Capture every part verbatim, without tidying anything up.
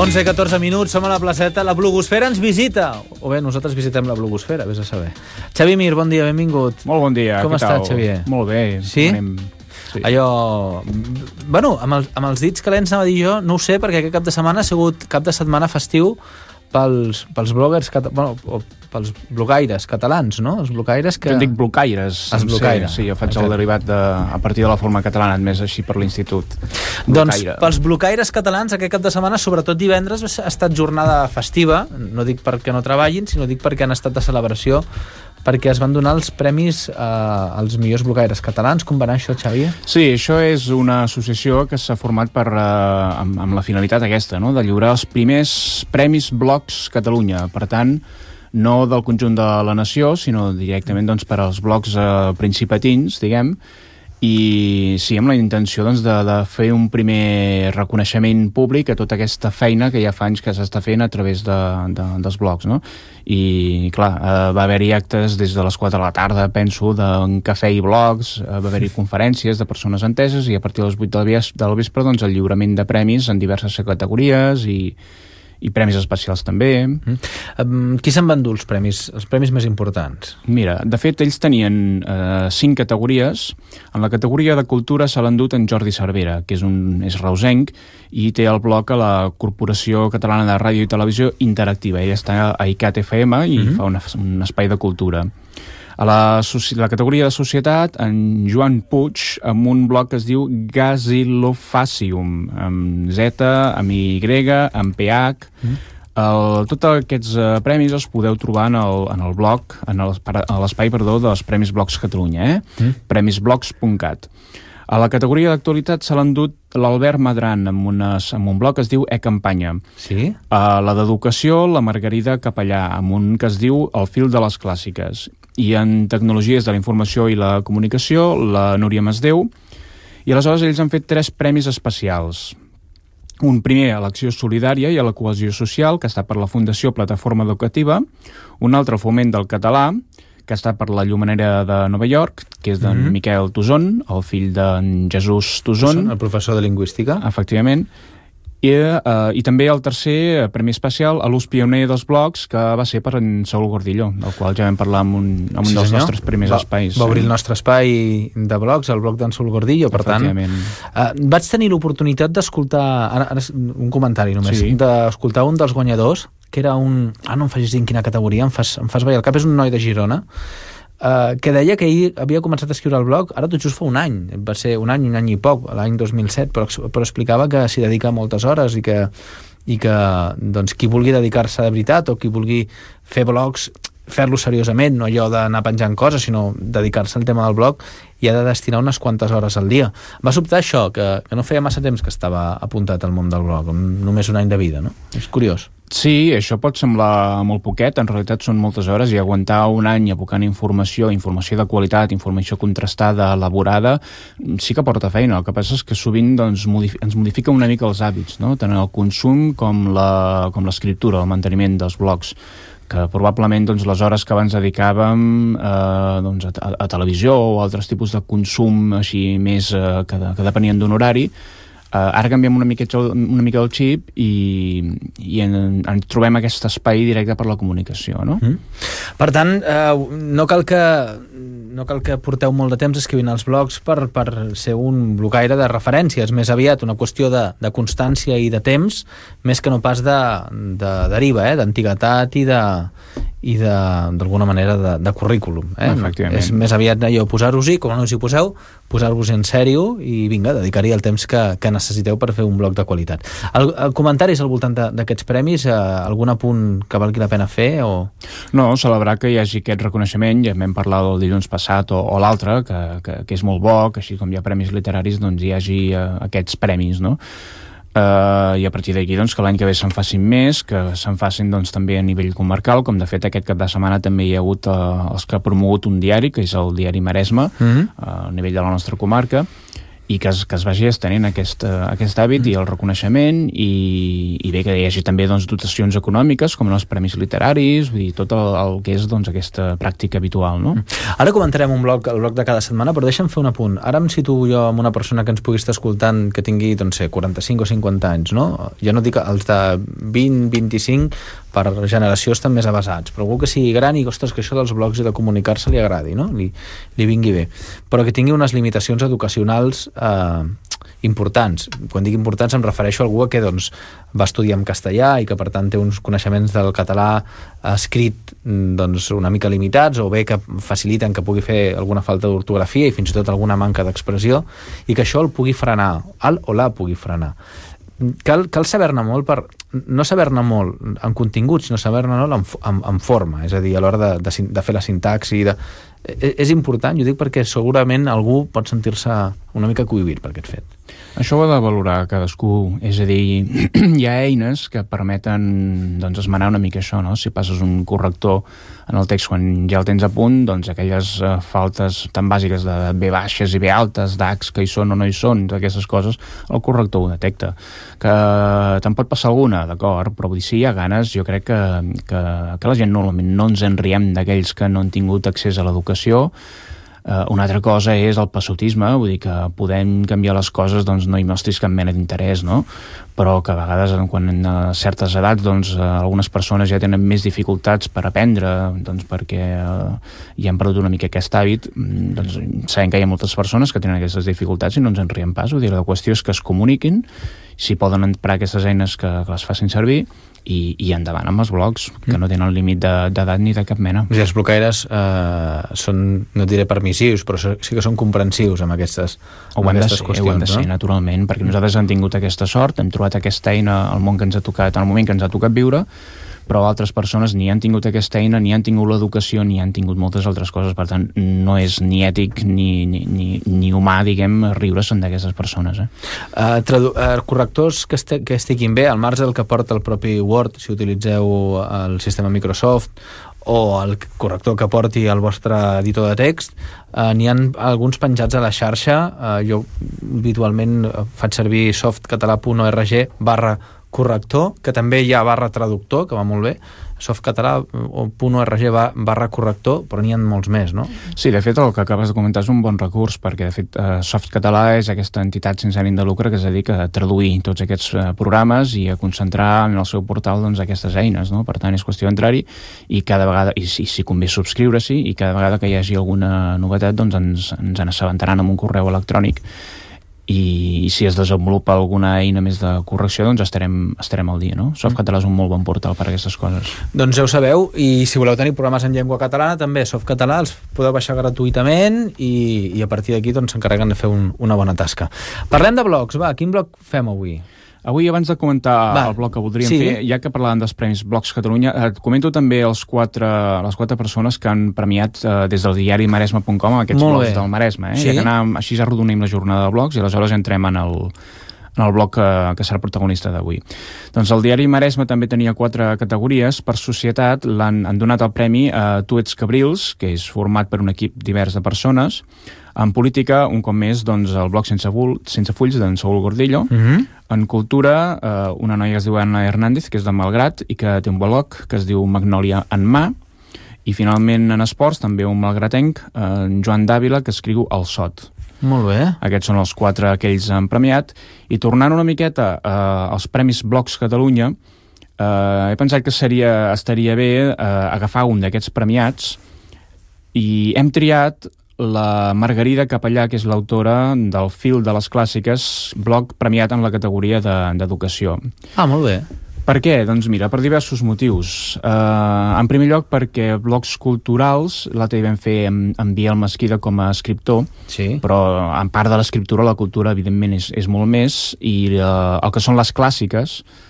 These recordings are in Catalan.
onze i catorze minuts, som a la placeta. La blogosfera ens visita. O bé, nosaltres visitem la blogosfera, vés a saber. Xavi Mir, bon dia, benvingut. Molt bon dia, Com què estàs, tal? Xavier? Molt bé. Sí? Anem... sí. Allò... Bueno, amb, el, amb els dits calents anava a dir jo, no ho sé, perquè aquest cap de setmana ha sigut cap de setmana festiu pels, pels bloggers, cata... bueno, o pels blogaires catalans, no? Els blogaires que... Jo en dic blocaires. Els blocaires. Sí, jo faig Exacte. el derivat de, a partir de la forma catalana, més així per l'institut. Doncs pels blocaires catalans aquest cap de setmana, sobretot divendres, ha estat jornada festiva. No dic perquè no treballin, sinó dic perquè han estat de celebració, perquè es van donar els premis eh, als millors blocaires catalans. Com va anar això, Xavi? Sí, això és una associació que s'ha format per, eh, amb, amb la finalitat aquesta, no? De lliurar els primers premis blogs Catalunya. Per tant, no del conjunt de la nació, sinó directament doncs, per als blogs eh, principatins, diguem, i sí, amb la intenció doncs, de, de fer un primer reconeixement públic a tota aquesta feina que ja fa anys que s'està fent a través de, de, dels blogs, no? I, clar, eh, va haver-hi actes des de les quatre de la tarda, penso, d'un cafè i blogs, eh, va haver-hi conferències de persones enteses i a partir de les vuit del vespre doncs, el lliurament de premis en diverses categories i i premis especials també. Mm. Um, qui se'n van dur els premis, els premis més importants? Mira, de fet, ells tenien eh, cinc categories. En la categoria de cultura se l'han dut en Jordi Cervera, que és, un, és reusenc, i té el blog a la Corporació Catalana de Ràdio i Televisió Interactiva. Ell està a I C A T F M i mm-hmm. fa una, un espai de cultura. A la, la categoria de societat, en Joan Puig, amb un blog que es diu Gazilofacium, amb Z, amb Y, amb P H. Mm. El, tots aquests uh, premis els podeu trobar en el, en el blog, en l'espai, perdó, dels Premis Blogs Catalunya, eh? Mm. premis blogs punt cat. A la categoria d'actualitat se l'han dut l'Albert Madran amb, unes, amb un blog que es diu E-Campanya. Sí? A la d'educació, la Margarida Capellà, amb un que es diu El fil de les clàssiques. I en tecnologies de la informació i la comunicació, la Núria Masdeu. I aleshores ells han fet tres premis especials. Un primer a l'acció solidària i a la cohesió social, que està per la Fundació Plataforma Educativa. Un altre al foment del català, que està per la Llumenera de Nova York, que és d'en mm-hmm. Miquel Toson, el fill d'en Jesús Toson. El professor de lingüística. Efectivament. I, uh, i també el tercer premi especial a l'ús pioner dels blogs, que va ser per en Saúl Gordillo, del qual ja vam parlar en un, en un sí, dels senyor. nostres primers va, espais. Va obrir el nostre espai de blogs, el blog d'en Saúl Gordillo, per tant... Uh, vaig tenir l'oportunitat d'escoltar, ara, ara un comentari només, sí. d'escoltar un dels guanyadors, que era un... Ah, no em facis dir en quina categoria, em fas, em fas veure el cap, és un noi de Girona, Uh, que deia que ell havia començat a escriure el blog ara tot just fa un any, va ser un any, un any i poc, l'any dos mil set, però, però explicava que s'hi dedica moltes hores i que, i que doncs, qui vulgui dedicar-se de veritat o qui vulgui fer blogs, fer-lo seriosament, no allò d'anar penjant coses, sinó dedicar-se al tema del blog, i ha de destinar unes quantes hores al dia. Va sobtar això, que, que no feia massa temps que estava apuntat al món del blog, només un any de vida, no? És curiós. Sí, això pot semblar molt poquet, en realitat són moltes hores, i aguantar un any abocant informació, informació de qualitat, informació contrastada, elaborada, sí que porta feina. El que passa és que sovint doncs, modifi- ens modifica una mica els hàbits, no? Tant el consum com la, com l'escriptura, el manteniment dels blogs, que probablement doncs, les hores que abans dedicàvem eh, doncs, a, a televisió o altres tipus de consum així més eh, que, de, que depenien d'un horari, Uh, ara canviem una mica, una mica el xip i, i en, en trobem aquest espai directe per la comunicació, no? Mm. Per tant, uh, no cal que no cal que porteu molt de temps escrivint els blogs per, per ser un blogaire de referència, és més aviat una qüestió de, de constància i de temps, més que no pas de, de deriva, eh? d'antiguitat i de i d'alguna manera de, de currículum. Eh? És més aviat allò, posar-vos-hi, com no us hi poseu, posar-vos en sèrio i vinga, dedicar-hi el temps que, que necessiteu per fer un blog de qualitat. El, el comentaris al voltant d'aquests premis, eh, algun apunt que valgui la pena fer? O... No, celebrar que hi hagi aquest reconeixement, ja vam parlar del dilluns passat o, o l'altre, que, que, que és molt bo, que així com hi ha premis literaris, doncs hi hagi uh, aquests premis, no? Uh, i a partir d'aquí doncs, que l'any que ve se'n facin més, que se'n facin doncs, també a nivell comarcal, com de fet aquest cap de setmana també hi ha hagut uh, els que ha promogut un diari, que és el diari Maresme, mm-hmm. uh, a nivell de la nostra comarca, i que es, que es vagi estenent aquest, aquest hàbit mm. i el reconeixement i, i bé que hi hagi també doncs, dotacions econòmiques com els premis literaris, vull dir, tot el, el que és doncs, aquesta pràctica habitual, no? Ara comentarem un bloc, el bloc de cada setmana, però deixa'm fer un apunt. Ara em situo jo amb una persona que ens pugui estar escoltant que tingui, doncs sé, quaranta-cinc o cinquanta anys, no? Ja no dic els de vint, vint-i-cinc, per generació estan més avasats, però algú que sigui gran i, ostres, que això dels blogs i de comunicar-se li agradi, no? Li, li vingui bé. Però que tingui unes limitacions educacionals eh, importants. Quan dic importants em refereixo a algú que doncs, va estudiar en castellà i que per tant té uns coneixements del català escrit doncs, una mica limitats o bé que faciliten que pugui fer alguna falta d'ortografia i fins i tot alguna manca d'expressió i que això el pugui frenar, el o la pugui frenar. Cal, cal saber-ne molt per... no saber-ne molt en continguts, sinó saber-ne molt en, en, en forma, és a dir, a l'hora de, de, de fer la sintaxi de... és important, jo dic perquè segurament algú pot sentir-se una mica cohibit per aquest fet. Això ho ha de valorar cadascú, és a dir, hi ha eines que permeten doncs, esmenar una mica això, no? Si passes un corrector en el text quan ja el tens a punt, doncs aquelles uh, faltes tan bàsiques de B baixes i B altes, d'Hs que hi són o no hi són, aquestes coses, el corrector ho detecta. Que te'n pot passar alguna, d'acord, però vull dir, si hi ha ganes, jo crec que, que, que la gent normalment no ens en riem d'aquells que no han tingut accés a l'educació. Uh, una altra cosa és el passotisme, vull dir que podem canviar les coses, doncs no hi mostris cap mena d'interès, no? Però que a vegades, quan a certes edats, doncs uh, algunes persones ja tenen més dificultats per aprendre, doncs perquè uh, ja han perdut una mica aquest hàbit, doncs sabem que hi ha moltes persones que tenen aquestes dificultats i no ens en riem pas, vull dir, la qüestió és que es comuniquin, si poden emprar aquestes eines que, que les facin servir, i, i endavant amb els blogs, que no tenen límit d'edat ni de cap mena. O sigui, els blocaires eh, són, no diré permissius, però sí que són comprensius amb aquestes, amb aquestes ser, qüestions. Ho hem de ser, no? Naturalment, perquè nosaltres hem tingut aquesta sort, hem trobat aquesta eina al món que ens ha tocat, en el moment que ens ha tocat viure, però altres persones ni han tingut aquesta eina, ni han tingut l'educació, ni han tingut moltes altres coses, per tant, no és ni ètic ni, ni, ni, ni humà, diguem, riure-se'n d'aquestes persones. Eh? Uh, tradu uh, correctors que, este que estiguin bé, al marge del que porta el propi Word, si utilitzeu el sistema Microsoft, o el corrector que porti el vostre editor de text, eh, n'hi ha alguns penjats a la xarxa. Eh, jo habitualment faig servir softcatalà punt org barra corrector, que també hi ha barra traductor, que va molt bé, softcatalà punt org barra corrector, però n'hi ha molts més, no? Sí, de fet, el que acabes de comentar és un bon recurs, perquè, de fet, eh, Softcatalà és aquesta entitat sense ànim de lucre que es dedica a traduir tots aquests eh, programes i a concentrar en el seu portal doncs, aquestes eines, no? Per tant, és qüestió d'entrar-hi i cada vegada, i si, si convé subscriure-s'hi, i cada vegada que hi hagi alguna novetat, doncs ens, ens en assabentaran amb un correu electrònic. I si es desenvolupa alguna eina més de correcció, doncs estarem, estarem al dia, no? Softcatalà és un molt bon portal per a aquestes coses. Doncs ja ho sabeu, i si voleu tenir programes en llengua catalana, també Softcatalà els podeu baixar gratuïtament i, i a partir d'aquí doncs s'encarreguen de fer un, una bona tasca. Parlem de blogs, va, quin blog fem avui? Avui, abans de comentar Va, el blog que voldríem sí. fer, ja que parlàvem dels Premis Blogs Catalunya, et comento també els quatre, les quatre persones que han premiat eh, des del diari maresme punt com aquests Molt blogs bé. del Maresme. Eh? Sí? Ja que anàvem, així ja arrodonim la jornada de blogs i aleshores entrem en el, en el blog que, que serà protagonista d'avui. Doncs el diari Maresme també tenia quatre categories. Per societat l'han han donat el premi a Tu ets Cabrils, que és format per un equip divers de persones. En política, un cop més, doncs, el blog Sense, Bull, sense Fulls d'en Saúl Gordillo. Uh -huh. En cultura, eh, una noia que es diu Anna Hernández, que és de Malgrat, i que té un blog que es diu Magnòlia en mà. I finalment, en esports, també un malgratenc, eh, en Joan Dàvila, que escriu El Sot. Molt bé. Aquests són els quatre que ells han premiat. I tornant una miqueta eh, als Premis Blogs Catalunya, eh, he pensat que seria, estaria bé eh, agafar un d'aquests premiats i hem triat la Margarida Capellà, que és l'autora del Fil de les Clàssiques, blog premiat en la categoria d'educació. De, Ah, molt bé. Per què? Doncs mira, per diversos motius. Uh, en primer lloc, perquè blogs culturals, l'altre hi vam fer amb, amb Biel Mesquida com a escriptor, Sí. però en part de l'escriptura, la cultura, evidentment, és, és molt més, i uh, el que són les clàssiques,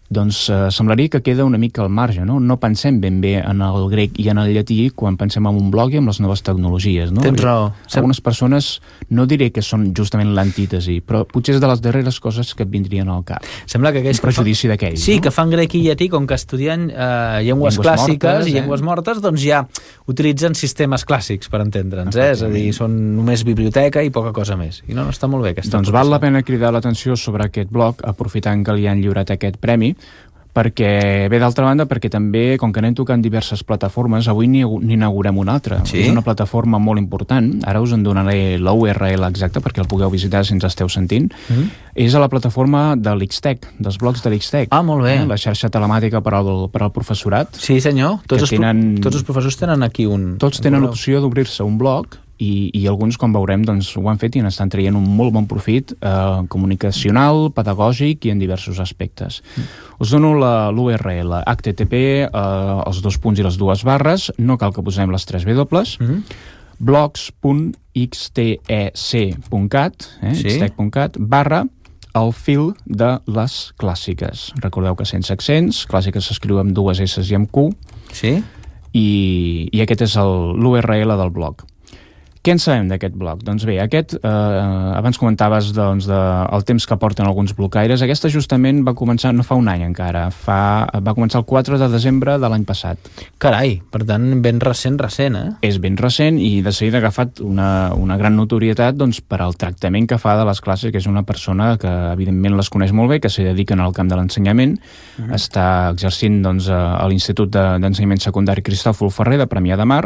doncs eh, semblaria que queda una mica al marge, no? No pensem ben bé en el grec i en el llatí quan pensem en un blog i en les noves tecnologies, no? Tens raó. Algunes persones, no diré que són justament l'antítesi, però potser és de les darreres coses que et vindrien al cap. Sembla que aquells un prejudici fa... d'aquells, sí, no? que fan grec i llatí, com que estudien eh, llengües, llengües clàssiques mortes, i llengües eh? mortes, doncs ja utilitzen sistemes clàssics, per entendre'ns, eh? És a dir, són només biblioteca i poca cosa més. I no, no està molt bé aquesta Doncs val la pena cridar l'atenció sobre aquest blog, aprofitant que li han lliurat aquest premi, perquè, bé, d'altra banda, perquè també, com que anem tocant diverses plataformes, avui n'inaugurem una altra. Sí? És una plataforma molt important, ara us en donaré la U R L exacta perquè el pugueu visitar si ens esteu sentint. Mm. És a la plataforma de l'X-Tech, dels blogs de l'X-Tech. Ah, molt bé. Eh? La xarxa telemàtica per al, per al professorat. Sí, senyor. Tots, tenen, els, tots els professors tenen aquí un... Tots tenen l'opció d'obrir-se un blog i, i alguns, com veurem, doncs, ho han fet i n'estan traient un molt bon profit eh, comunicacional, pedagògic i en diversos aspectes. Mm. Us dono l'U R L, H T T P, eh, els dos punts i les dues barres, no cal que posem les tres dobles, mm. blogs punt x t e c punt cat, eh, sí? x tech punt cat, barra el fil de les clàssiques. Recordeu que sense accents, clàssiques s'escriu amb dues S i amb Q, sí? i, i aquest és l'U R L del blog. Què en sabem d'aquest blog? Doncs bé, aquest, eh, abans comentaves doncs, de, el temps que porten alguns blocaires. Aquesta justament va començar, no fa un any encara, fa, va començar el quatre de desembre de l'any passat. Carai, per tant, ben recent, recent, eh? És ben recent i de seguida ha agafat una, una gran notorietat doncs, per al tractament que fa de les classes, que és una persona que evidentment les coneix molt bé, que s'hi dediquen al camp de l'ensenyament, uh-huh. Està exercint doncs, a l'Institut d'Ensenyament Secundari Cristòfol Ferrer de Premià de Mar.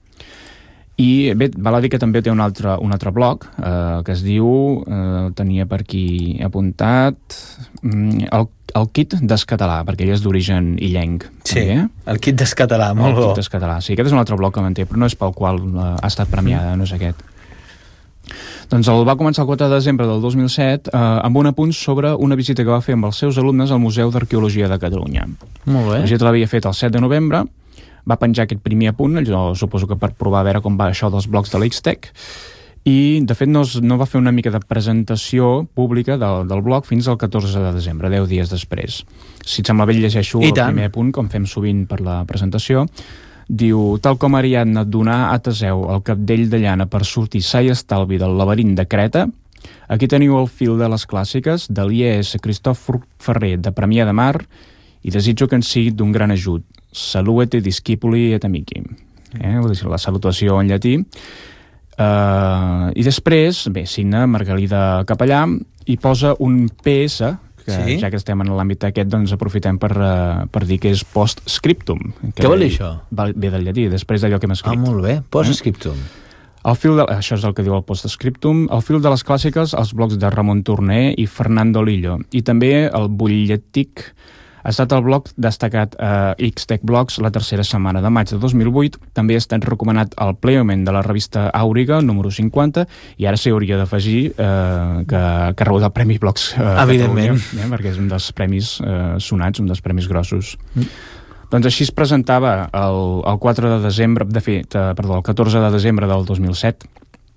I bé, val a dir que també té un altre, un altre blog eh, que es diu, eh, tenia per aquí apuntat, mm, el, el Kit d'Escatalà, perquè ell és d'origen illenc. Sí, també. El Kit d'Escatalà, molt bo. El Kit d'Escatalà, sí, aquest és un altre blog que manté, però no és pel qual eh, ha estat premiada, mm. no és aquest. Doncs el va començar el quatre de desembre del dos mil set eh, amb un apunt sobre una visita que va fer amb els seus alumnes al Museu d'Arqueologia de Catalunya. Molt bé. La visita l'havia fet el set de novembre, va penjar aquest primer apunt, jo suposo que per provar a veure com va això dels blogs de l'X-Tech, i de fet no, es, no va fer una mica de presentació pública del, del blog fins al catorze de desembre, deu dies després. Si et sembla bé, llegeixo el primer apunt, com fem sovint per la presentació. Diu, tal com Ariadna donà a Teseu el capdell de llana per sortir sa i estalvi del laberint de Creta, aquí teniu el fil de les clàssiques de l'I E S Cristòfor Ferrer de Premià de Mar i desitjo que ens sigui d'un gran ajut. Salute discipuli et amici. Eh? La salutació en llatí. Uh, I després, bé, signa Margalida Capellà i posa un P S, que sí? Ja que estem en l'àmbit aquest, doncs aprofitem per, uh, per dir que és post-scriptum. Què vol dir això? Ve del llatí, després d'allò que hem escrit. Ah, molt bé, post-scriptum. Eh? El fil de, això és el que diu el post-scriptum. El fil de les clàssiques, els blogs de Ramon Torner i Fernando Lillo. I també el butlletic ha estat el blog destacat a X-Tech Blogs la tercera setmana de maig de dos mil vuit. També ha estat recomanat al Pleomen de la revista Àuriga, número cinquanta, i ara s'hi hauria d'afegir eh, que, que ha rebut el Premi Blogs eh, evidentment, Catalunya, eh, perquè és un dels premis eh, sonats, un dels premis grossos. Mm. Doncs així es presentava el, el quatre de desembre, de fet, eh, perdó, el catorze de desembre del dos mil set.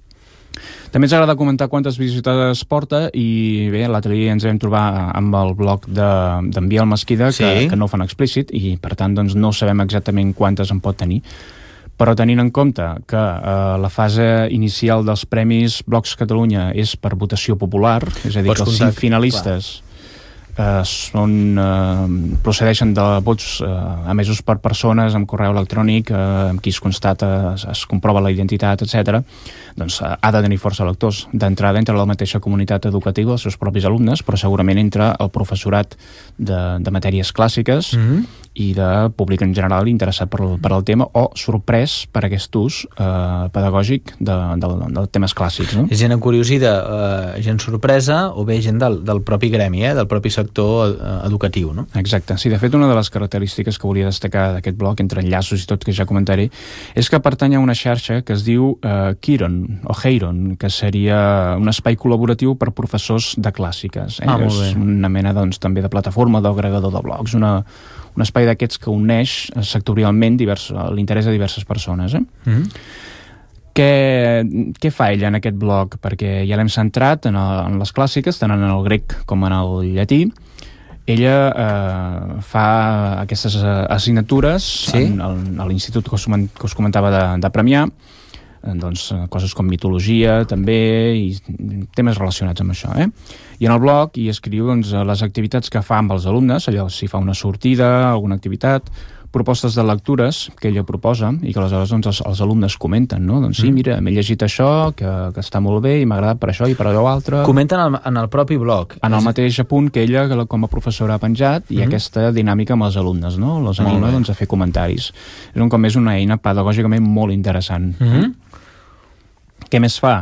També ens agrada comentar quantes visitades porta i bé, l'altre dia ens vam trobar amb el blog d'en de, Biel Mesquida que, sí? que no ho fan explícit i per tant doncs, no sabem exactament quantes en pot tenir. Però tenint en compte que eh, la fase inicial dels Premis Blogs Catalunya és per votació popular, és a dir, Pots que els cinc finalistes eh, són, eh, procedeixen de vots eh, emesos per persones amb correu electrònic eh, amb qui es constata, es, es comprova la identitat, etcètera, doncs eh, ha de tenir força lectors. D'entrada entre la mateixa comunitat educativa, els seus propis alumnes, però segurament entre el professorat de, de matèries clàssiques mm-hmm. i de públic en general interessat per, per al tema o sorprès per aquest ús eh, pedagògic de, de, de temes clàssics. No? És gent encuriosida, eh, gent sorpresa o bé gent del, del propi gremi, eh, del propi sector eh, educatiu, no? Exacte. Sí, de fet, una de les característiques que volia destacar d'aquest blog, entre enllaços i tot que ja comentaré, és que pertany a una xarxa que es diu eh, Kiron, o Heiron, que seria un espai col·laboratiu per professors de clàssiques. Eh? Ah, molt bé. És una mena, doncs, també de plataforma d'agregador de blogs, una, un espai d'aquests que uneix sectorialment divers, l'interès de diverses persones. Eh? Mm-hmm. Què, què fa ella en aquest blog? Perquè ja l'hem centrat en, el, en les clàssiques, tant en el grec com en el llatí, ella eh, fa aquestes assignatures sí? en, en, a l'institut que us, que us comentava de, de Premià, doncs, coses com mitologia també i temes relacionats amb això, eh? I en el blog hi escriu doncs, les activitats que fa amb els alumnes, allò si fa una sortida, alguna activitat, propostes de lectures que ella proposa i que aleshores doncs, els, els alumnes comenten, no? Doncs sí, mira, m'he llegit això, que, que està molt bé i m'ha agradat per això i per allò altre. Comenten en el, en el propi blog. En el mateix apunt que ella com a professora ha penjat i mm. aquesta dinàmica amb els alumnes, no? Els anima doncs, a fer comentaris. És un com és una eina pedagògicament molt interessant. Mm-hmm. Què més fa?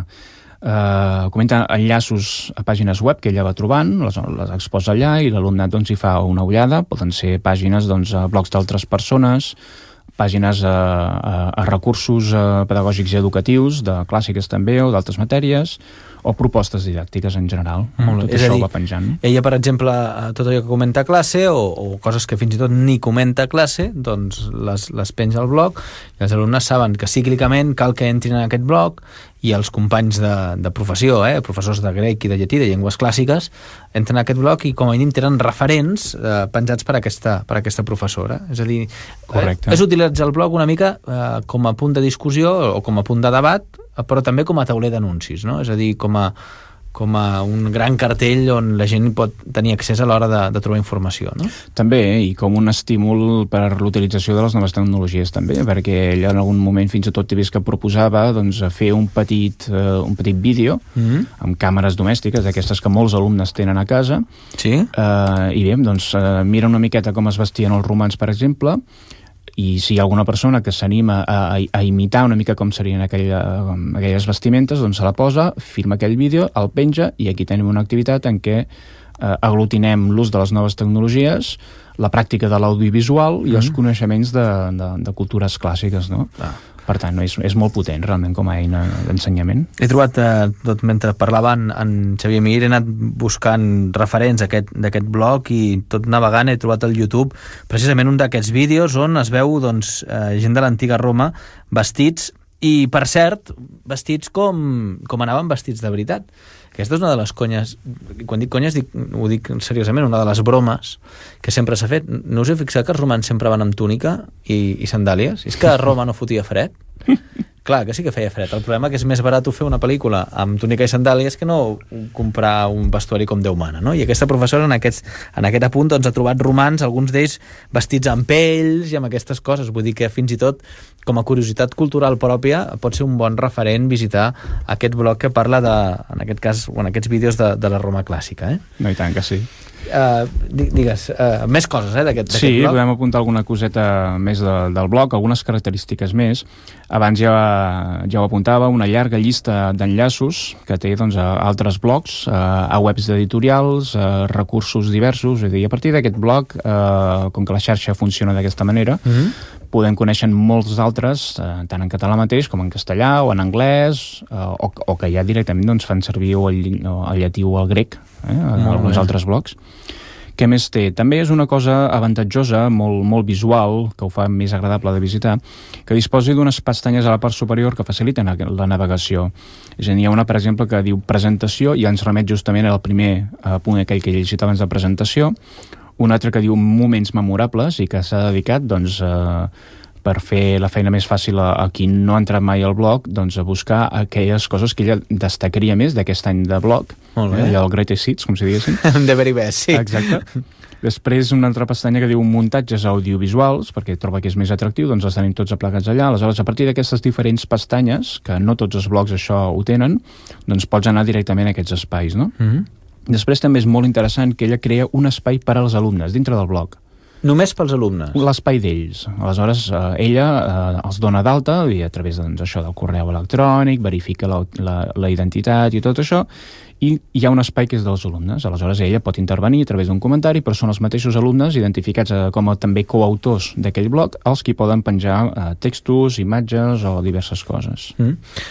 Uh, comenta enllaços a pàgines web que ella va trobant, les, les exposa allà i l'alumnat doncs, hi fa una ullada. Poden ser pàgines, doncs, a blogs d'altres persones, pàgines a, a, a recursos a pedagògics i educatius, de clàssiques també o d'altres matèries, o propostes didàctiques en general. Molt tot és això dir, ho va penjant. Ella, per exemple, tot allò que comenta a classe o, o coses que fins i tot ni comenta a classe, doncs les, les penja al blog i els alumnes saben que cíclicament cal que entrin en aquest blog i els companys de, de professió, eh, professors de grec i de llatí, de llengües clàssiques, entren en aquest blog i com a mínim tenen referents eh, penjats per aquesta, per aquesta professora. És a dir, correcte. Eh, és utilitzar el blog una mica eh, com a punt de discussió o com a punt de debat, però també com a tauler d'anuncis, no? És a dir, com a, com a un gran cartell on la gent pot tenir accés a l'hora de, de trobar informació, no? També, i com un estímul per l'utilització de les noves tecnologies també, perquè ella en algun moment fins i tot he vist que proposava doncs, fer un petit, uh, un petit vídeo mm-hmm. amb càmeres domèstiques, d'aquestes que molts alumnes tenen a casa, sí? uh, i bé, doncs uh, mira una miqueta com es vestien els romans, per exemple, i si hi ha alguna persona que s'anima a, a, a imitar una mica com serien aquella, aquelles vestimentes, doncs se la posa, filma aquell vídeo, el penja, i aquí tenim una activitat en què eh, aglutinem l'ús de les noves tecnologies, la pràctica de l'audiovisual i mm. els coneixements de, de, de cultures clàssiques, no? Ah. Per tant, és, és molt potent realment com a eina d'ensenyament. He trobat, eh, tot mentre parlava en, en Xavier Mir, he anat buscant referents d'aquest blog i tot navegant he trobat al YouTube precisament un d'aquests vídeos on es veu doncs, eh, gent de l'antiga Roma vestits, i per cert, vestits com, com anaven vestits de veritat. Aquesta és una de les conyes, quan dic conyes dic, ho dic seriosament, una de les bromes que sempre s'ha fet. No us heu fixat que els romans sempre van amb túnica i, i sandàlies? És que a Roma no fotia fred? Clar, que sí que feia fred. El problema que és més barat fer una pel·lícula amb túnica i sandàlies que no comprar un vestuari com Déu mana, no? I aquesta professora en, aquests, en aquest apunt doncs, ha trobat romans, alguns d'ells vestits amb pells i amb aquestes coses. Vull dir que fins i tot com a curiositat cultural pròpia pot ser un bon referent visitar aquest blog que parla de, en aquest cas, o en aquests vídeos de, de la Roma clàssica. Eh? No, i tant que sí. Uh, digues, uh, més coses eh, d'aquest blog? Sí, podem apuntar alguna coseta més de, del blog, algunes característiques més. Abans ja, ja ho apuntava, una llarga llista d'enllaços que té doncs, a altres blogs, a, a webs d'editorials, a recursos diversos. És a dir, a partir d'aquest blog, eh, com que la xarxa funciona d'aquesta manera, mm-hmm. podem conèixer molts d'altres, eh, tant en català mateix com en castellà o en anglès, eh, o, o que ja directament doncs, fan servir o el, o el llatí o el grec, eh, en alguns bé. altres blogs. Què més té? També és una cosa avantatjosa, molt, molt visual, que ho fa més agradable de visitar, que disposi d'unes pestanyes a la part superior que faciliten la navegació. És a dir, hi ha una, per exemple, que diu presentació i ens remet justament al primer eh, punt aquell que he llegit abans de presentació, un altre que diu moments memorables i que s'ha dedicat doncs, eh, per fer la feina més fàcil a, a qui no ha entrat mai al blog, doncs a buscar aquelles coses que ella destacaria més d'aquest any de blog, eh, allò del Greatest Hits, com si diguéssim. De very best, sí. Exacte. Després una altra pestanya que diu muntatges audiovisuals, perquè troba que és més atractiu, doncs els tenim tots aplegats allà. Aleshores, a partir d'aquestes diferents pestanyes, que no tots els blogs això ho tenen, doncs pots anar directament a aquests espais, no? Mm-hmm. Després també és molt interessant que ella crea un espai per als alumnes dintre del blog. Només pels alumnes? L'espai d'ells. Aleshores, eh, ella eh, els dona d'alta i a través doncs, això del correu electrònic, verifica la, la, la identitat i tot això, i hi ha un espai que és dels alumnes. Aleshores, ella pot intervenir a través d'un comentari, però són els mateixos alumnes identificats eh, com a també coautors d'aquell blog els qui poden penjar eh, textos, imatges o diverses coses. Mm.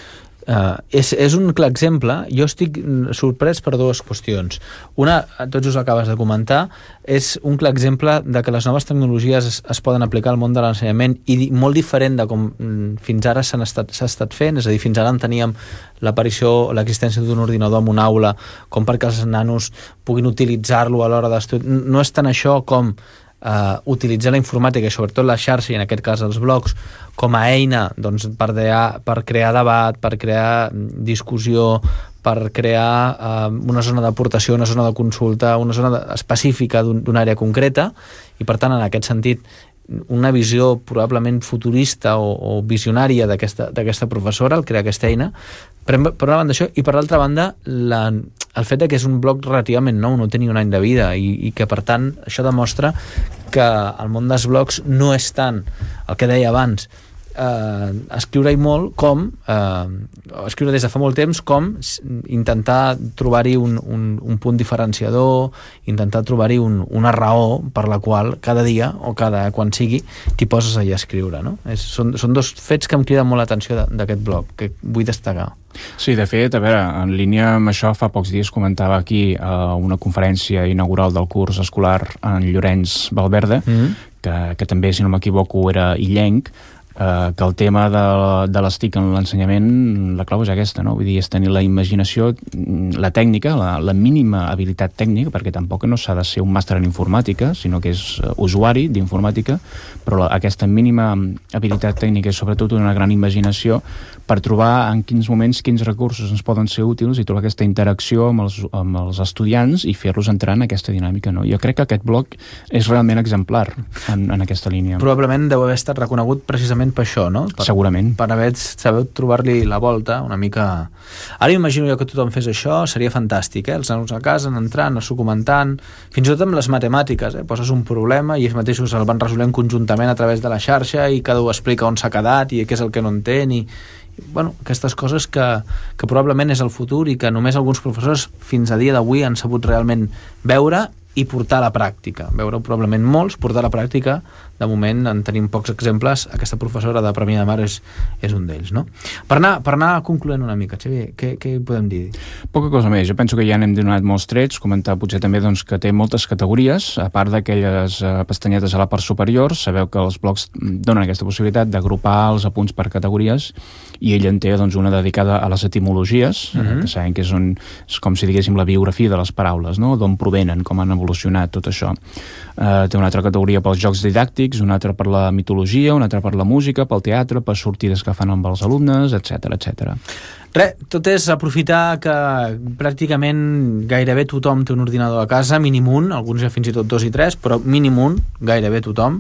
Uh, és, és un clar exemple. Jo estic sorprès per dues qüestions. Una, tots us acabes de comentar, és un clar exemple de que les noves tecnologies es, es poden aplicar al món de l'ensenyament i molt diferent de com fins ara s'ha estat, s'ha estat fent. És a dir, fins ara en teníem l'aparició, l'existència d'un ordinador en una aula com perquè els nanos puguin utilitzar-lo a l'hora d'estudi. No és tant això com Uh, utilitzar la informàtica i sobretot la xarxa, i en aquest cas els blogs, com a eina doncs, per, crear, per crear debat, per crear discussió, per crear uh, una zona d'aportació, una zona de consulta, una zona de, específica d'una un àrea concreta, i per tant en aquest sentit una visió probablement futurista o, o visionària d'aquesta d'aquesta professora al crear aquesta eina, per, per una banda això, i per l'altra banda la, el fet de que és un blog relativament nou, no tenia un any de vida, i, i que per tant això demostra que el món dels blogs no és tant el que deia abans, eh, escriure-hi molt com eh, escriure des de fa molt temps, com intentar trobar-hi un, un, un punt diferenciador, intentar trobar-hi un, una raó per la qual cada dia o cada quan sigui t'hi poses allà a escriure, no? És, són, són dos fets que em criden molt l'atenció d'aquest blog, que vull destacar. Sí, de fet, a veure, en línia amb això, fa pocs dies comentava aquí a una conferència inaugural del curs escolar en Llorenç Valverde, mm-hmm. que, que també, si no m'equivoco, era illenc, eh, que el tema de, de les TIC en l'ensenyament, la clau és aquesta, no? Vull dir, és tenir la imaginació, la tècnica, la, la mínima habilitat tècnica, perquè tampoc no s'ha de ser un màster en informàtica, sinó que és usuari d'informàtica, però la, aquesta mínima habilitat tècnica és sobretot una gran imaginació per trobar en quins moments, quins recursos ens poden ser útils i trobar aquesta interacció amb els, amb els estudiants i fer-los entrar en aquesta dinàmica, no? Jo crec que aquest blog és realment exemplar en, en aquesta línia. Probablement deu haver estat reconegut precisament per això, no? Per, Segurament. Per haver sabut trobar-li la volta una mica... Ara m'imagino jo que tothom fes això, seria fantàstic, eh? Els nanos a casa, entrant, anar-s'ho comentant, fins i tot amb les matemàtiques, eh? Poses un problema i ells mateixos el van resolent conjuntament a través de la xarxa i cada un explica on s'ha quedat i què és el que no entén i... Bueno, aquestes coses que, que probablement és el futur i que només alguns professors fins a dia d'avui han sabut realment veure i portar a la pràctica. Veure probablement molts, portar a la pràctica, de moment en tenim pocs exemples, aquesta professora de Premià de Mar és, és un d'ells, no? Per anar, per anar concloent una mica, Xavier, què, què podem dir? Poca cosa més, jo penso que ja n'hem donat molts trets, comentar potser també doncs, que té moltes categories, a part d'aquelles eh, pestanyetes a la part superior, sabeu que els blogs donen aquesta possibilitat d'agrupar els apunts per categories, i ell en té doncs, una dedicada a les etimologies, uh-huh. que sabem que és, un, és com si diguéssim la biografia de les paraules, no? D'on provenen, com han evolucionat tot això. Uh, té una altra categoria pels jocs didàctics, una altra per la mitologia, una altra per la música, pel teatre, per sortides que fan amb els alumnes, etcètera, etcètera. Res, tot és aprofitar que pràcticament gairebé tothom té un ordinador a casa, mínim un, alguns ja fins i tot dos i tres, però mínim un, gairebé tothom,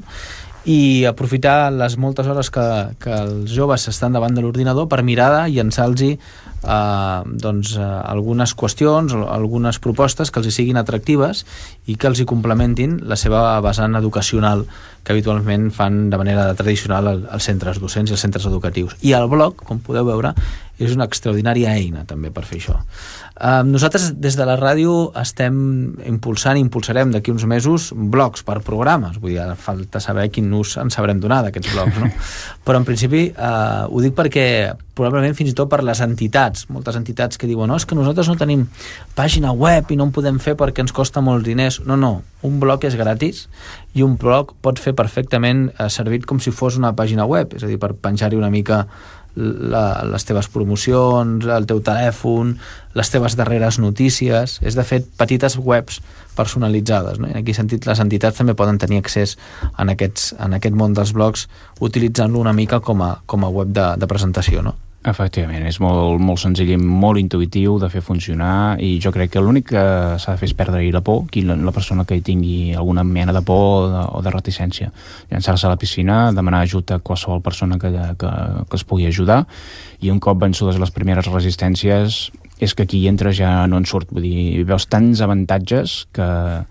i aprofitar les moltes hores que, que els joves estan davant de l'ordinador per mirar i llançar-los eh, doncs, eh, algunes qüestions o algunes propostes que els hi siguin atractives i que els hi complementin la seva vessant educacional que habitualment fan de manera tradicional als centres docents i als centres educatius. I el blog, com podeu veure, és una extraordinària eina també per fer això. Uh, nosaltres des de la ràdio estem impulsant i impulsarem d'aquí uns mesos blogs per programes, vull dir, ara falta saber quin ús en sabrem donar d'aquests blogs, no? Però en principi uh, ho dic perquè probablement fins i tot per les entitats, moltes entitats que diuen no, és que nosaltres no tenim pàgina web i no en podem fer perquè ens costa molts diners. No, no, un blog és gratis i un blog pot fer perfectament uh, servit com si fos una pàgina web, és a dir, per penjar-hi una mica La, les teves promocions, el teu telèfon, les teves darreres notícies, és de fet petites webs personalitzades, no? I en aquest sentit les entitats també poden tenir accés en, aquests, en aquest món dels blogs utilitzant-lo una mica com a, com a web de, de presentació, no? Efectivament, és molt, molt senzill i molt intuïtiu de fer funcionar i jo crec que l'únic que s'ha de fer és perdre-hi la por, qui la, la persona que hi tingui alguna mena de por o de, o de reticència. Llançar-se a la piscina, demanar ajut a qualsevol persona que, que, que es pugui ajudar i un cop vençudes les primeres resistències és que aquí entres ja no en surt, vull dir, veus tants avantatges que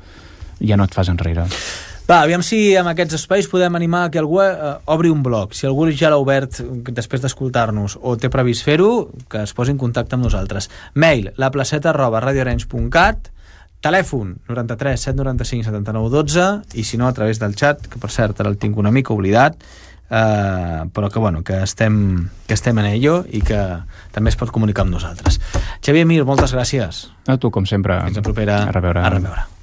ja no et fas enrere. Va, aviam si amb aquests espais podem animar que algú eh, obri un blog. Si algú ja l'ha obert després d'escoltar-nos o té previst fer-ho, que es posi en contacte amb nosaltres. Mail, laplaceta arroba radioarenys punt cat, telèfon noranta-tres set noranta-cinc setanta-nou dotze i si no a través del xat, que per cert ara el tinc una mica oblidat, eh, però que, bueno, que estem, que estem en ello i que també es pot comunicar amb nosaltres. Xavier Mir, moltes gràcies. A tu, com sempre. Fins la propera. A reveure. A reveure.